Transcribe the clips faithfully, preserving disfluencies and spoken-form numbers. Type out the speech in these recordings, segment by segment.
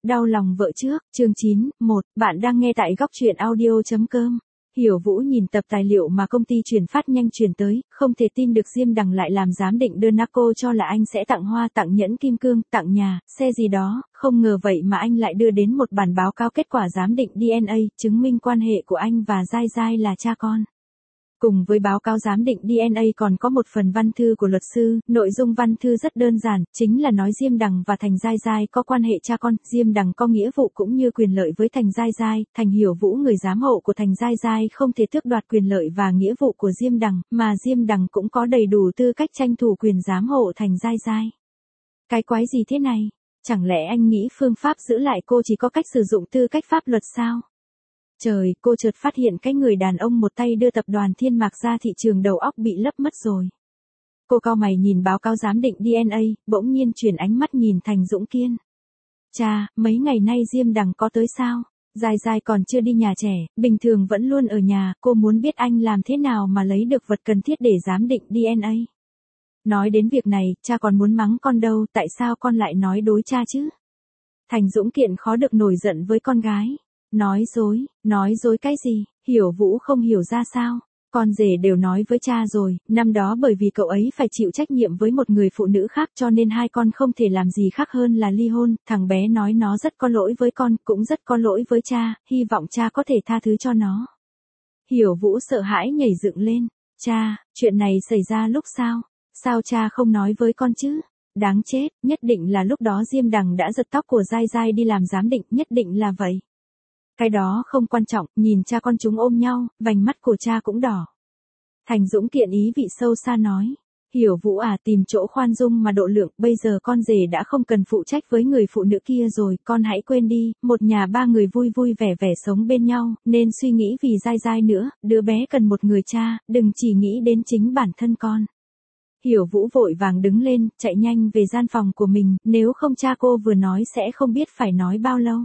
Đau lòng vợ trước, chương chín, một, bạn đang nghe tại góc truyện audio chấm com. Hiểu Vũ nhìn tập tài liệu mà công ty chuyển phát nhanh chuyển tới, không thể tin được Diêm Đằng lại làm giám định đơn Naco cho là anh sẽ tặng hoa, tặng nhẫn kim cương, tặng nhà, xe gì đó, không ngờ vậy mà anh lại đưa đến một bản báo cáo kết quả giám định đê en a, chứng minh quan hệ của anh và Giai Giai là cha con. Cùng với báo cáo giám định đê en a còn có một phần văn thư của luật sư, nội dung văn thư rất đơn giản, chính là nói Diêm Đằng và Thành Giai Giai có quan hệ cha con, Diêm Đằng có nghĩa vụ cũng như quyền lợi với Thành Giai Giai, Thành Hiểu Vũ người giám hộ của Thành Giai Giai không thể tước đoạt quyền lợi và nghĩa vụ của Diêm Đằng, mà Diêm Đằng cũng có đầy đủ tư cách tranh thủ quyền giám hộ Thành Giai Giai. Cái quái gì thế này? Chẳng lẽ anh nghĩ phương pháp giữ lại cô chỉ có cách sử dụng tư cách pháp luật sao? Trời, cô chợt phát hiện cái người đàn ông một tay đưa tập đoàn Thiên Mạc ra thị trường đầu óc bị lấp mất rồi. Cô cau mày nhìn báo cáo giám định đê en a, bỗng nhiên chuyển ánh mắt nhìn Thành Dũng Kiên. Cha, mấy ngày nay Diêm Đằng có tới sao? Giai Giai còn chưa đi nhà trẻ, bình thường vẫn luôn ở nhà, cô muốn biết anh làm thế nào mà lấy được vật cần thiết để giám định đê en a. Nói đến việc này, cha còn muốn mắng con đâu, tại sao con lại nói đối cha chứ? Thành Dũng Kiện khó được nổi giận với con gái. Nói dối, nói dối cái gì, Hiểu Vũ không hiểu ra sao, con rể đều nói với cha rồi, năm đó bởi vì cậu ấy phải chịu trách nhiệm với một người phụ nữ khác cho nên hai con không thể làm gì khác hơn là ly hôn, thằng bé nói nó rất có lỗi với con, cũng rất có lỗi với cha, hy vọng cha có thể tha thứ cho nó. Hiểu Vũ sợ hãi nhảy dựng lên, cha, chuyện này xảy ra lúc sao, sao cha không nói với con chứ? Đáng chết, nhất định là lúc đó Diêm Đằng đã giật tóc của Giai Giai đi làm giám định, nhất định là vậy. Cái đó không quan trọng, nhìn cha con chúng ôm nhau, vành mắt của cha cũng đỏ. Thành Dũng Kiện ý vị sâu xa nói, Hiểu Vũ à, tìm chỗ khoan dung mà độ lượng, bây giờ con rể đã không cần phụ trách với người phụ nữ kia rồi, con hãy quên đi, một nhà ba người vui vui vẻ vẻ sống bên nhau, nên suy nghĩ vì Giai Giai nữa, đứa bé cần một người cha, đừng chỉ nghĩ đến chính bản thân con. Hiểu Vũ vội vàng đứng lên, chạy nhanh về gian phòng của mình, nếu không cha cô vừa nói sẽ không biết phải nói bao lâu.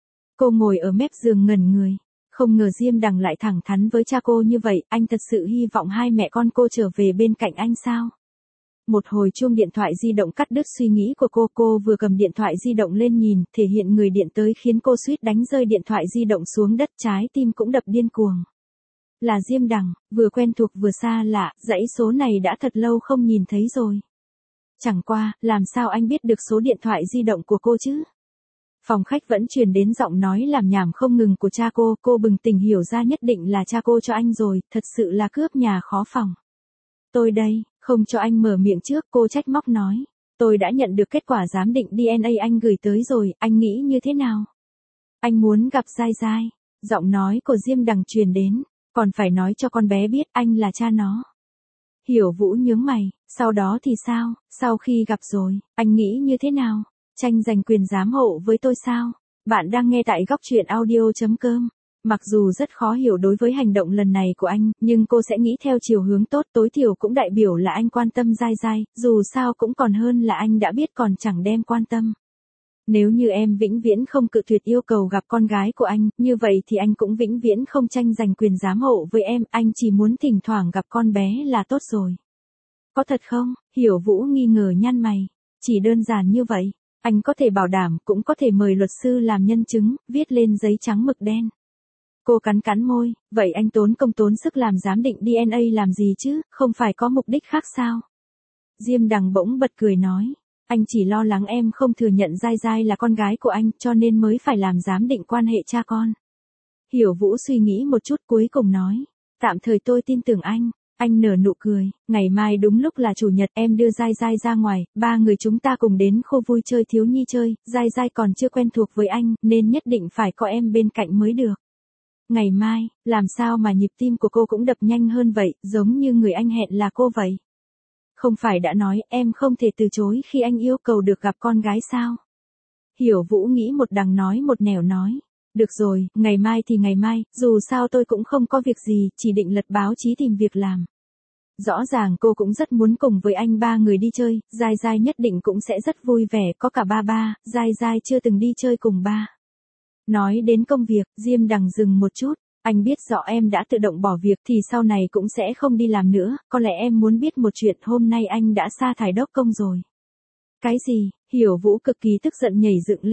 Cô ngồi ở mép giường ngẩn người, không ngờ Diêm Đằng lại thẳng thắn với cha cô như vậy, anh thật sự hy vọng hai mẹ con cô trở về bên cạnh anh sao? Một hồi chuông điện thoại di động cắt đứt suy nghĩ của cô, cô vừa cầm điện thoại di động lên nhìn, thể hiện người điện tới khiến cô suýt đánh rơi điện thoại di động xuống đất, trái tim cũng đập điên cuồng. Là Diêm Đằng, vừa quen thuộc vừa xa lạ, dãy số này đã thật lâu không nhìn thấy rồi. Chẳng qua, làm sao anh biết được số điện thoại di động của cô chứ? Phòng khách vẫn truyền đến giọng nói làm nhảm không ngừng của cha cô, cô bừng tỉnh hiểu ra nhất định là cha cô cho anh rồi, thật sự là cướp nhà khó phòng. Tôi đây, không cho anh mở miệng trước, cô trách móc nói. Tôi đã nhận được kết quả giám định đê en a anh gửi tới rồi, anh nghĩ như thế nào? Anh muốn gặp Giai Giai. Giọng nói của Diêm Đằng truyền đến, còn phải nói cho con bé biết anh là cha nó. Hiểu Vũ nhướng mày, sau đó thì sao, sau khi gặp rồi, anh nghĩ như thế nào? Tranh giành quyền giám hộ với tôi sao? Bạn đang nghe tại góc truyện audio chấm com. Mặc dù rất khó hiểu đối với hành động lần này của anh, nhưng cô sẽ nghĩ theo chiều hướng tốt, tối thiểu cũng đại biểu là anh quan tâm Giai Giai, dù sao cũng còn hơn là anh đã biết còn chẳng đem quan tâm. Nếu như em vĩnh viễn không cự tuyệt yêu cầu gặp con gái của anh, như vậy thì anh cũng vĩnh viễn không tranh giành quyền giám hộ với em, anh chỉ muốn thỉnh thoảng gặp con bé là tốt rồi. Có thật không? Hiểu Vũ nghi ngờ nhăn mày. Chỉ đơn giản như vậy. Anh có thể bảo đảm, cũng có thể mời luật sư làm nhân chứng, viết lên giấy trắng mực đen. Cô cắn cắn môi, vậy anh tốn công tốn sức làm giám định đê en a làm gì chứ, không phải có mục đích khác sao? Diêm Đằng bỗng bật cười nói, anh chỉ lo lắng em không thừa nhận Giai Giai là con gái của anh, cho nên mới phải làm giám định quan hệ cha con. Hiểu Vũ suy nghĩ một chút cuối cùng nói, tạm thời tôi tin tưởng anh. Anh nở nụ cười, ngày mai đúng lúc là chủ nhật, em đưa Giai Giai ra ngoài, ba người chúng ta cùng đến khu vui chơi thiếu nhi chơi, Giai Giai còn chưa quen thuộc với anh, nên nhất định phải có em bên cạnh mới được. Ngày mai, làm sao mà nhịp tim của cô cũng đập nhanh hơn vậy, giống như người anh hẹn là cô vậy. Không phải đã nói em không thể từ chối khi anh yêu cầu được gặp con gái sao? Hiểu Vũ nghĩ một đằng nói một nẻo nói. Được rồi, ngày mai thì ngày mai, dù sao tôi cũng không có việc gì, chỉ định lật báo chí tìm việc làm. Rõ ràng cô cũng rất muốn cùng với anh ba người đi chơi, Giai Giai nhất định cũng sẽ rất vui vẻ, có cả ba ba, Giai Giai chưa từng đi chơi cùng ba. Nói đến công việc, Diêm Đằng dừng một chút, anh biết rõ em đã tự động bỏ việc thì sau này cũng sẽ không đi làm nữa, có lẽ em muốn biết một chuyện, hôm nay anh đã sa thải đốc công rồi. Cái gì? Hiểu Vũ cực kỳ tức giận nhảy dựng lên.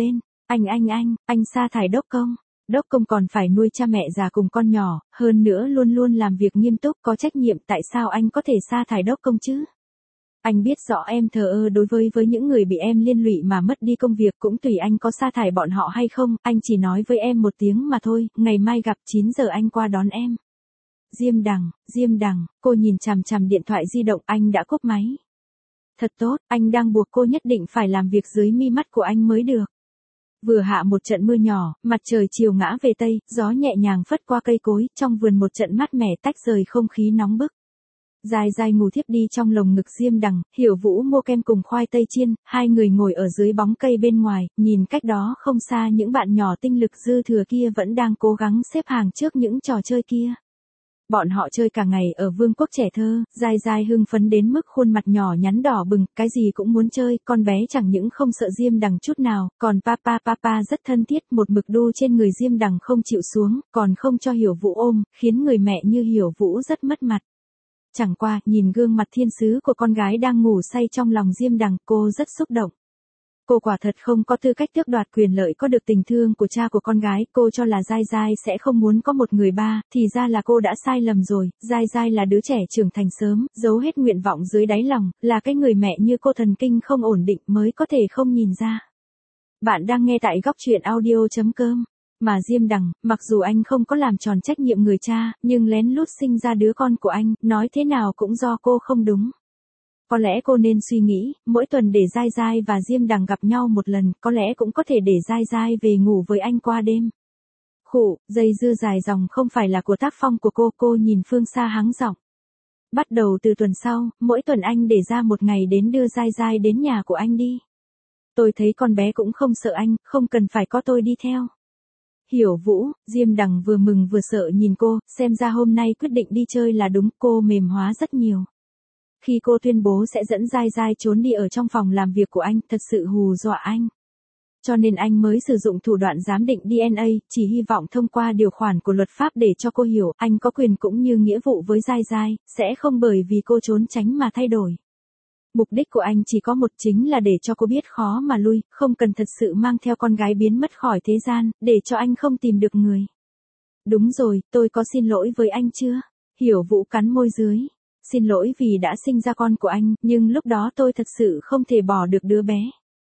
Anh anh anh, anh sa thải đốc công. Đốc công còn phải nuôi cha mẹ già cùng con nhỏ, hơn nữa luôn luôn làm việc nghiêm túc có trách nhiệm, tại sao anh có thể sa thải đốc công chứ? Anh biết rõ em thờ ơ đối với với những người bị em liên lụy mà mất đi công việc, cũng tùy anh có sa thải bọn họ hay không, anh chỉ nói với em một tiếng mà thôi, ngày mai gặp chín giờ anh qua đón em. Diêm Đằng, Diêm Đằng, cô nhìn chằm chằm điện thoại di động, anh đã cúp máy. Thật tốt, anh đang buộc cô nhất định phải làm việc dưới mi mắt của anh mới được. Vừa hạ một trận mưa nhỏ, mặt trời chiều ngã về tây, gió nhẹ nhàng phất qua cây cối, trong vườn một trận mát mẻ tách rời không khí nóng bức. Dài dài ngủ thiếp đi trong lồng ngực Diêm Đằng, Hiểu Vũ mua kem cùng khoai tây chiên, hai người ngồi ở dưới bóng cây bên ngoài, nhìn cách đó không xa những bạn nhỏ tinh lực dư thừa kia vẫn đang cố gắng xếp hàng trước những trò chơi kia. Bọn họ chơi cả ngày ở vương quốc trẻ thơ, Dài Dài hưng phấn đến mức khuôn mặt nhỏ nhắn đỏ bừng, cái gì cũng muốn chơi, con bé chẳng những không sợ Diêm Đằng chút nào, còn papa papa rất thân thiết, một mực đu trên người Diêm Đằng không chịu xuống, còn không cho Hiểu Vũ ôm, khiến người mẹ như Hiểu Vũ rất mất mặt. Chẳng qua, nhìn gương mặt thiên sứ của con gái đang ngủ say trong lòng Diêm Đằng, cô rất xúc động. Cô quả thật không có tư cách tước đoạt quyền lợi có được tình thương của cha của con gái, cô cho là Giai Giai sẽ không muốn có một người ba, thì ra là cô đã sai lầm rồi, Giai Giai là đứa trẻ trưởng thành sớm, giấu hết nguyện vọng dưới đáy lòng, là cái người mẹ như cô thần kinh không ổn định mới có thể không nhìn ra. Bạn đang nghe tại góc truyện audio chấm com. Mà Diêm Đằng, mặc dù anh không có làm tròn trách nhiệm người cha, nhưng lén lút sinh ra đứa con của anh, nói thế nào cũng do cô không đúng. Có lẽ cô nên suy nghĩ, mỗi tuần để Giai Giai và Diêm Đằng gặp nhau một lần, có lẽ cũng có thể để Giai Giai về ngủ với anh qua đêm. Khụ, dây dưa dài dòng không phải là của tác phong của cô, cô nhìn phương xa hắng giọng. Bắt đầu từ tuần sau, mỗi tuần anh để ra một ngày đến đưa Giai Giai đến nhà của anh đi. Tôi thấy con bé cũng không sợ anh, không cần phải có tôi đi theo. Hiểu Vũ, Diêm Đằng vừa mừng vừa sợ nhìn cô, xem ra hôm nay quyết định đi chơi là đúng, cô mềm hóa rất nhiều. Khi cô tuyên bố sẽ dẫn Giai Giai trốn đi ở trong phòng làm việc của anh, thật sự hù dọa anh. Cho nên anh mới sử dụng thủ đoạn giám định đê en a, chỉ hy vọng thông qua điều khoản của luật pháp để cho cô hiểu, anh có quyền cũng như nghĩa vụ với Giai Giai, sẽ không bởi vì cô trốn tránh mà thay đổi. Mục đích của anh chỉ có một, chính là để cho cô biết khó mà lui, không cần thật sự mang theo con gái biến mất khỏi thế gian, để cho anh không tìm được người. Đúng rồi, tôi có xin lỗi với anh chưa? Hiểu Vũ cắn môi dưới. Xin lỗi vì đã sinh ra con của anh, nhưng lúc đó tôi thật sự không thể bỏ được đứa bé.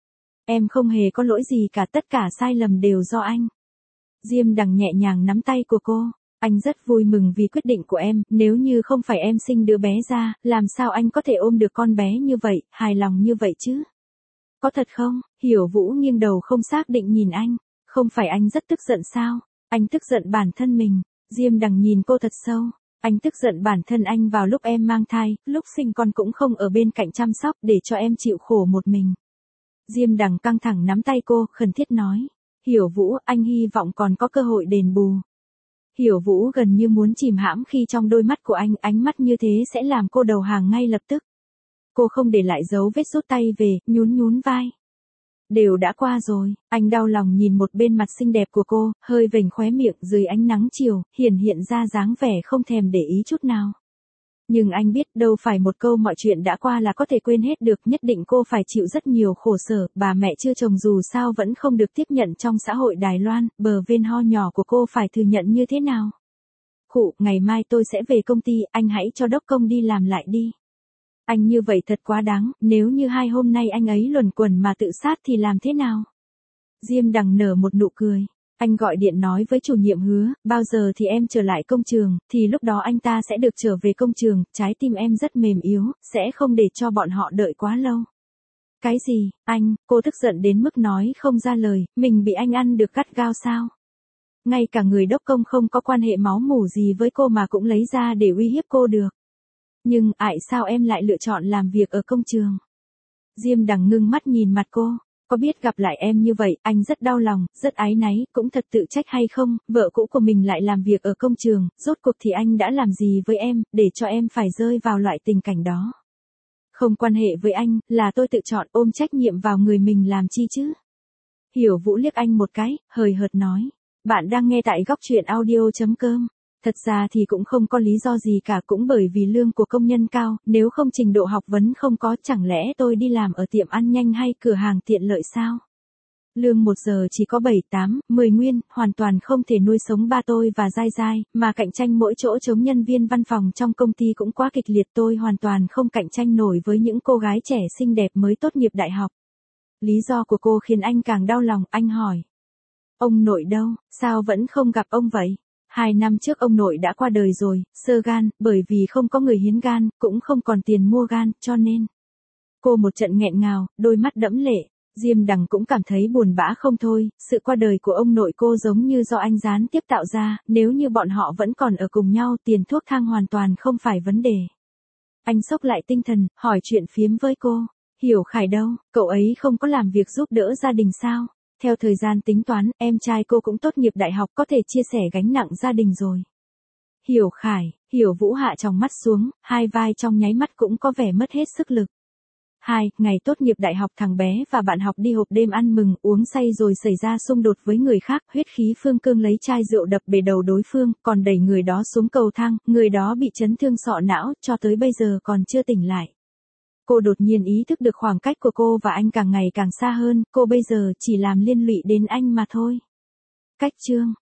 Em không hề có lỗi gì cả, tất cả sai lầm đều do anh. Diêm Đằng nhẹ nhàng nắm tay của cô. Anh rất vui mừng vì quyết định của em, nếu như không phải em sinh đứa bé ra, làm sao anh có thể ôm được con bé như vậy, hài lòng như vậy chứ? Có thật không? Hiểu Vũ nghiêng đầu không xác định nhìn anh. Không phải anh rất tức giận sao? Anh tức giận bản thân mình. Diêm Đằng nhìn cô thật sâu. Anh tức giận bản thân anh vào lúc em mang thai, lúc sinh con cũng không ở bên cạnh chăm sóc để cho em chịu khổ một mình. Diêm Đằng căng thẳng nắm tay cô, khẩn thiết nói. Hiểu Vũ, anh hy vọng còn có cơ hội đền bù. Hiểu Vũ gần như muốn chìm hãm khi trong đôi mắt của anh, ánh mắt như thế sẽ làm cô đầu hàng ngay lập tức. Cô không để lại dấu vết rút tay về, nhún nhún vai. Đều đã qua rồi, anh đau lòng nhìn một bên mặt xinh đẹp của cô, hơi vểnh khóe miệng dưới ánh nắng chiều, hiển hiện ra dáng vẻ không thèm để ý chút nào. Nhưng anh biết đâu phải một câu mọi chuyện đã qua là có thể quên hết được, nhất định cô phải chịu rất nhiều khổ sở, bà mẹ chưa chồng dù sao vẫn không được tiếp nhận trong xã hội Đài Loan, bờ vên ho nhỏ của cô phải thừa nhận như thế nào. Khụ, ngày mai tôi sẽ về công ty, anh hãy cho đốc công đi làm lại đi. Anh như vậy thật quá đáng, nếu như hai hôm nay anh ấy luẩn quẩn mà tự sát thì làm thế nào? Diêm Đằng nở một nụ cười. Anh gọi điện nói với chủ nhiệm Hứa, bao giờ thì em trở lại công trường, thì lúc đó anh ta sẽ được trở về công trường, trái tim em rất mềm yếu, sẽ không để cho bọn họ đợi quá lâu. Cái gì, anh, cô tức giận đến mức nói không ra lời, mình bị anh ăn được gắt gao sao? Ngay cả người đốc công không có quan hệ máu mủ gì với cô mà cũng lấy ra để uy hiếp cô được. Nhưng, tại sao em lại lựa chọn làm việc ở công trường? Diêm Đằng ngưng mắt nhìn mặt cô. Có biết gặp lại em như vậy, anh rất đau lòng, rất áy náy, cũng thật tự trách hay không, vợ cũ của mình lại làm việc ở công trường, rốt cuộc thì anh đã làm gì với em, để cho em phải rơi vào loại tình cảnh đó. Không quan hệ với anh, là tôi tự chọn, ôm trách nhiệm vào người mình làm chi chứ. Hiểu Vũ liếc anh một cái, hời hợt nói. Bạn đang nghe tại góc truyện audio chấm com. Thật ra thì cũng không có lý do gì cả, cũng bởi vì lương của công nhân cao, nếu không trình độ học vấn không có, chẳng lẽ tôi đi làm ở tiệm ăn nhanh hay cửa hàng tiện lợi sao? Lương một giờ chỉ có bảy, tám, mười nguyên, hoàn toàn không thể nuôi sống ba tôi và Giai Giai, mà cạnh tranh mỗi chỗ trống nhân viên văn phòng trong công ty cũng quá kịch liệt, tôi hoàn toàn không cạnh tranh nổi với những cô gái trẻ xinh đẹp mới tốt nghiệp đại học. Lý do của cô khiến anh càng đau lòng, anh hỏi. Ông nội đâu, sao vẫn không gặp ông vậy? Hai năm trước ông nội đã qua đời rồi, xơ gan, bởi vì không có người hiến gan, cũng không còn tiền mua gan, cho nên. Cô một trận nghẹn ngào, đôi mắt đẫm lệ. Diêm Đằng cũng cảm thấy buồn bã không thôi, sự qua đời của ông nội cô giống như do anh gián tiếp tạo ra, nếu như bọn họ vẫn còn ở cùng nhau, tiền thuốc thang hoàn toàn không phải vấn đề. Anh sốc lại tinh thần, hỏi chuyện phiếm với cô. Hiểu Khải đâu, cậu ấy không có làm việc giúp đỡ gia đình sao? Theo thời gian tính toán, em trai cô cũng tốt nghiệp đại học, có thể chia sẻ gánh nặng gia đình rồi. Hiểu Khải, Hiểu Vũ hạ tròng mắt xuống, hai vai trong nháy mắt cũng có vẻ mất hết sức lực. Hai, ngày tốt nghiệp đại học thằng bé và bạn học đi hộp đêm ăn mừng, uống say rồi xảy ra xung đột với người khác, huyết khí phương cương lấy chai rượu đập bể đầu đối phương, còn đẩy người đó xuống cầu thang, người đó bị chấn thương sọ não, cho tới bây giờ còn chưa tỉnh lại. Cô đột nhiên ý thức được khoảng cách của cô và anh càng ngày càng xa hơn, cô bây giờ chỉ làm liên lụy đến anh mà thôi. Cách chương